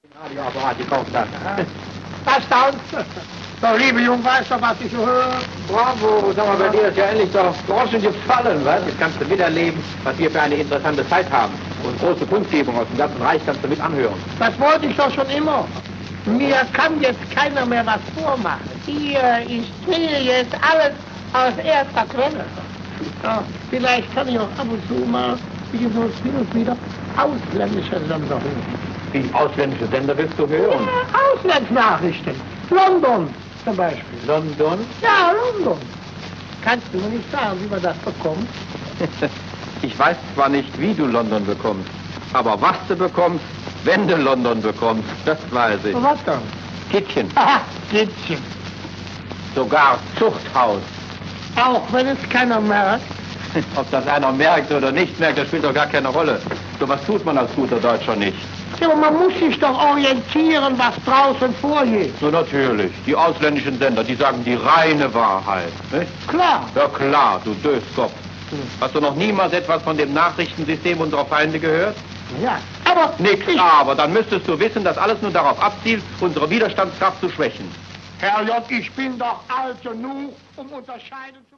Radioapparat gekauft hat. Was staunst? So, liebe Jung, weißt du, was ich höre? Bravo, sag mal, bei dir ist ja endlich doch Groschen gefallen, was? Jetzt kannst du miterleben, was wir für eine interessante Zeit haben. Und große Punktgebung aus dem ganzen Reich kannst du mit anhören. Das wollte ich doch schon immer. Mir kann jetzt keiner mehr was vormachen. Hier, ich drehe jetzt alles aus erster Quelle. Ja, vielleicht kann ich auch ab und zu mal, wie so hin und wieder, ausländische Sender hören. Wie ausländische Sender willst du hören? Ja, Auslandsnachrichten. London zum Beispiel. London? Ja, London. Kannst du mir nicht sagen, wie man das bekommt? Ich weiß zwar nicht, wie du London bekommst, aber was du bekommst, wenn du London bekommst, das weiß ich. Was dann? Kittchen. Aha, Kittchen. Sogar Zuchthaus. Auch wenn es keiner merkt. Ob das einer merkt oder nicht merkt, das spielt doch gar keine Rolle. So was tut man als guter Deutscher nicht. Ja, aber man muss sich doch orientieren, was draußen vorgeht. So natürlich. Die ausländischen Sender, die sagen die reine Wahrheit. Nicht? Klar. Ja klar, du Döskopf. Hast du noch niemals etwas von dem Nachrichtensystem unserer Feinde gehört? Ja, aber... Nix, aber dann müsstest du wissen, dass alles nur darauf abzielt, unsere Widerstandskraft zu schwächen. Herr J., ich bin doch alt genug, um unterscheiden zu...